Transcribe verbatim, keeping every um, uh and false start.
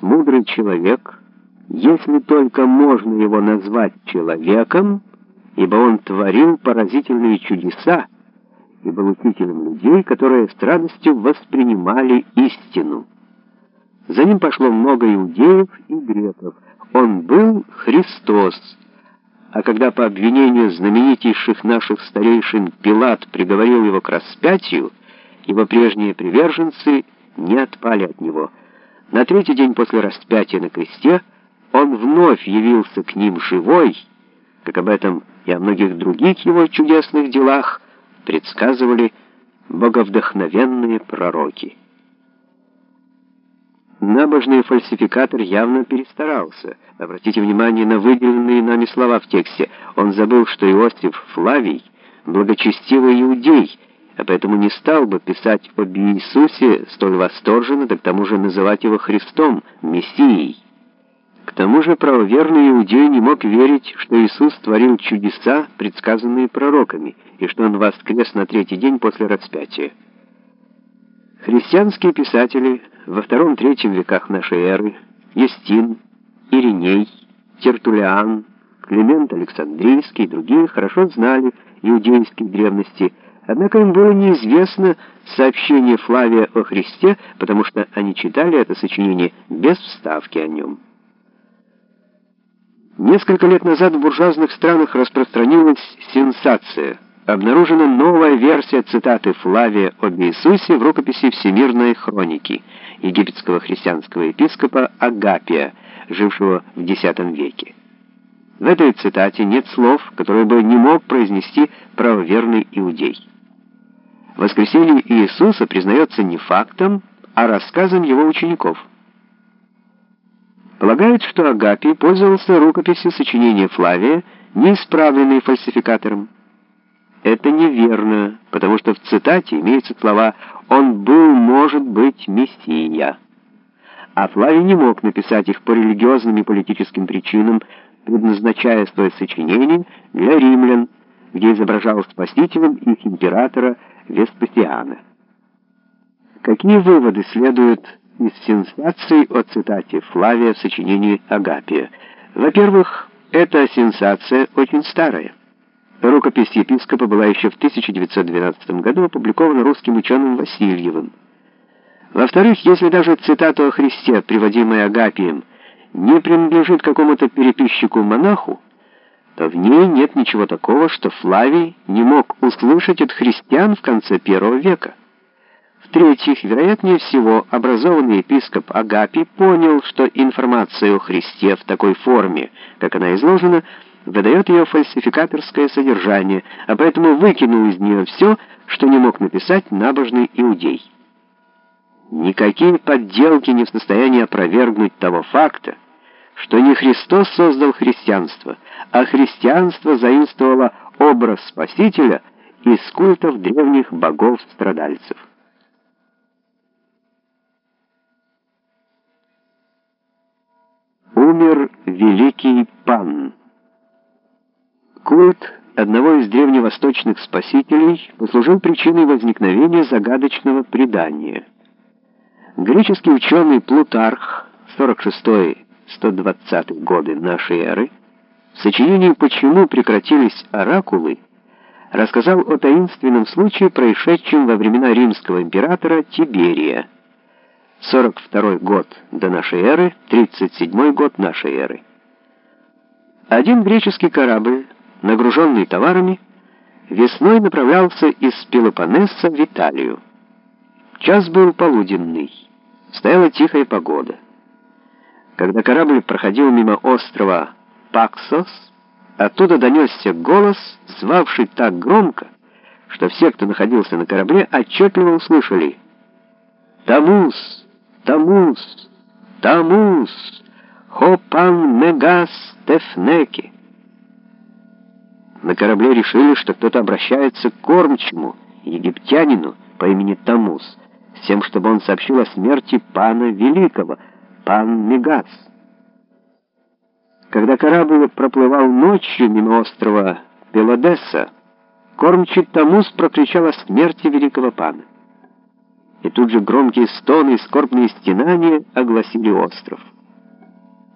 мудрый человек, если только можно его назвать человеком, ибо он творил поразительные чудеса и был учителем людей, которые с радостью воспринимали истину. За ним пошло много иудеев и греков. Он был Христос. А когда по обвинению знаменитейших наших старейшин Пилат приговорил его к распятию, его прежние приверженцы не отпали от него. На третий день после распятия на кресте он вновь явился к ним живой, как об этом и о многих других его чудесных делах предсказывали боговдохновенные пророки. Набожный фальсификатор явно перестарался. Обратите внимание на выделенные нами слова в тексте. Он забыл, что Иосиф Флавий — благочестивый иудей, а поэтому не стал бы писать об Иисусе столь восторженно, да к тому же называть его Христом, Мессией. К тому же правоверный иудей не мог верить, что Иисус творил чудеса, предсказанные пророками, и что он воскрес на третий день после распятия. Христианские писатели во втором-третьем веках нашей эры, Юстин, Ириней, Тертуллиан, Климент Александрийский и другие хорошо знали иудейские древности, однако им было неизвестно сообщение Флавия о Христе, потому что они читали это сочинение без вставки о нем. Несколько лет назад в буржуазных странах распространилась сенсация. Обнаружена новая версия цитаты Флавия об Иисусе в рукописи «Всемирной хроники» египетского христианского епископа Агапия, жившего в десятом веке. В этой цитате нет слов, которые бы не мог произнести правоверный иудей. Воскресение Иисуса признается не фактом, а рассказом его учеников. Полагают, что Агапий пользовался рукописью сочинения Флавия, неисправленной фальсификатором. Это неверно, потому что в цитате имеются слова «Он был, может быть, Мессия». А Флавий не мог написать их по религиозным и политическим причинам, предназначая свое сочинение для римлян, где изображал спасителем их императора Веспасиана. Какие выводы следуют из сенсаций о цитате Флавия в сочинении Агапия? Во-первых, эта сенсация очень старая. Рукопись епископа была еще в тысяча девятьсот двенадцатом году опубликована русским ученым Васильевым. Во-вторых, если даже цитату о Христе, приводимая Агапием, не принадлежит какому-то переписчику-монаху, то в ней нет ничего такого, что Флавий не мог услышать от христиан в конце первого века. В-третьих, вероятнее всего, образованный епископ Агапий понял, что информация о Христе в такой форме, как она изложена, выдает ее фальсификаторское содержание, а поэтому выкинул из нее все, что не мог написать набожный иудей. Никакие подделки не в состоянии опровергнуть того факта, что не Христос создал христианство, а христианство заимствовало образ Спасителя из культов древних богов-страдальцев. Умер великий Пан. Культ одного из древневосточных спасителей послужил причиной возникновения загадочного предания. Греческий ученый Плутарх, сорок шестой — сто двадцатый годы нашей эры, в сочинении «Почему прекратились оракулы» рассказал о таинственном случае, происшедшем во времена римского императора Тиберия. сорок второй год до нашей эры, тридцать седьмой год нашей эры. Один греческий корабль, нагруженный товарами, весной направлялся из Пелопоннеса в Италию. Час был полуденный, стояла тихая погода. Когда корабль проходил мимо острова Паксос, оттуда донесся голос, звавший так громко, что все, кто находился на корабле, отчетливо услышали: «Тамус! Тамус! Тамус! Хопан мегас тефнеки!» На корабле решили, что кто-то обращается к кормчему, египтянину по имени Тамус, с тем, чтобы он сообщил о смерти Пана Великого, Пан Мегас. Когда корабль проплывал ночью мимо острова Пелодесса, кормчий Тамус прокричал о смерти великого Пана. И тут же громкие стоны и скорбные стенания огласили остров.